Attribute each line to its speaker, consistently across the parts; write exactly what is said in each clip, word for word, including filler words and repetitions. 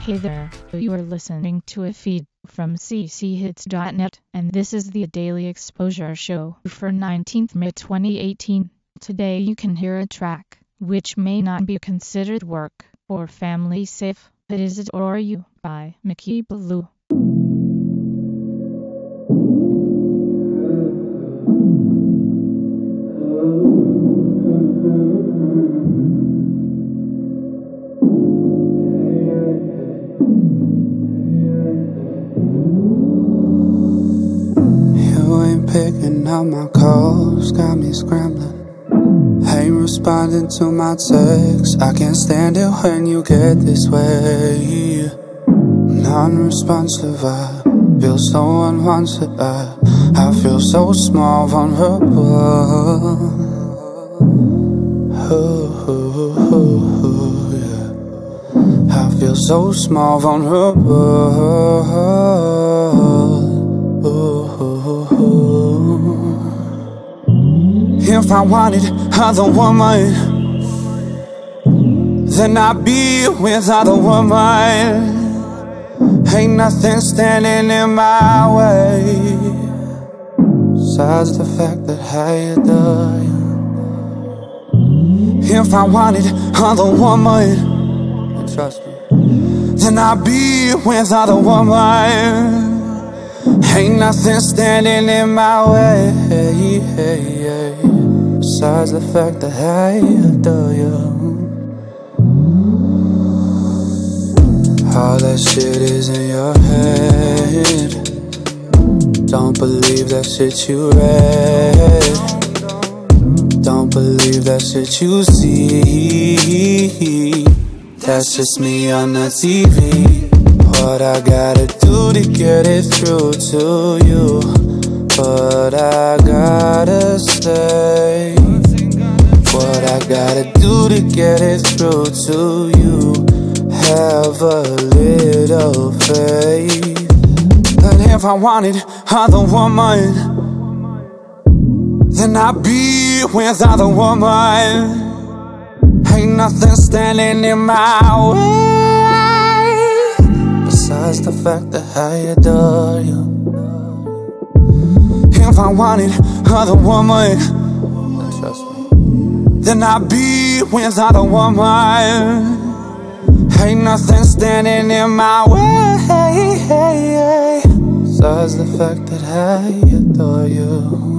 Speaker 1: Hey there, you are listening to a feed from c c hits dot net, and this is the Daily Exposure Show for nineteenth May twenty eighteen. Today you can hear a track which may not be considered work or family safe. It is Adore You by Mickey Blue.
Speaker 2: Picking up my calls, got me scrambling. Ain't responding to my texts. I can't stand it when you get this way. Non-responsive, I feel so unwanted. I, I feel so small, vulnerable. Oh, oh, oh, oh, yeah. I feel so small, vulnerable. Oh, oh, oh. If I wanted other woman, then I'd be with other woman. Ain't nothing standing in my way besides the fact that I adore you. If I wanted other woman, and trust me, then I'd be with other woman. Ain't nothing standing in my way besides the fact that I adore you. All that shit is in your head. Don't believe that shit you read. Don't believe that shit you see. That's just me on the T V. What I gotta do to get it through to you, what I gotta say, what I gotta do to get it through to you. Have a little faith that if I wanted other woman, then I'd be with other woman. Ain't nothing standing in my way besides the fact that I adore you. If I wanted other woman, trust me, then I'd be with other woman. Ain't nothing standing in my way besides the fact that I adore you.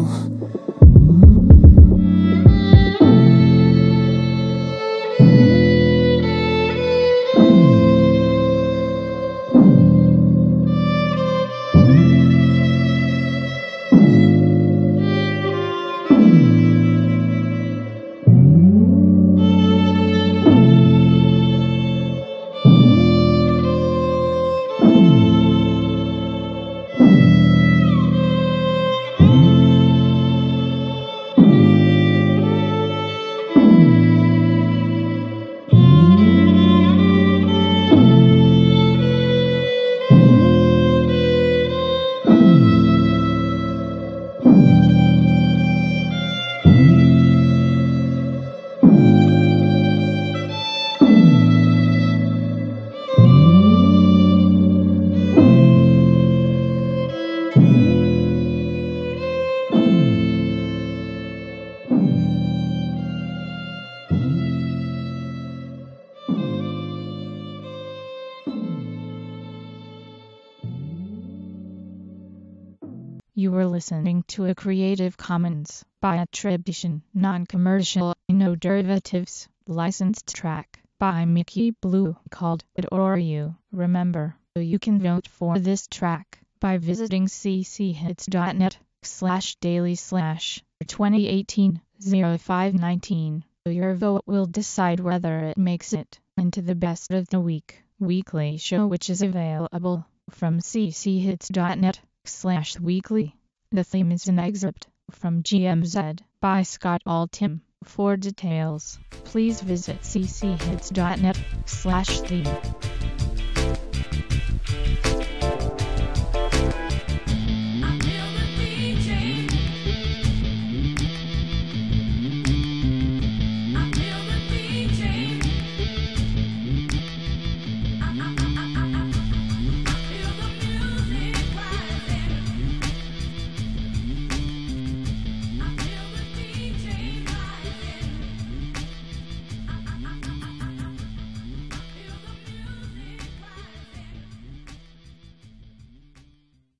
Speaker 1: You were listening to a Creative Commons by attribution, non-commercial, no derivatives, licensed track by Mickey Blue called Adore You. Remember, you can vote for this track by visiting c c hits dot net slash daily slash twenty eighteen oh five nineteen. Your vote will decide whether it makes it into the best of the week weekly show, which is available from c c hits dot net slash weekly. The theme is an excerpt from G M Z by Scott Altham. For details, please visit c c hits dot net slash theme.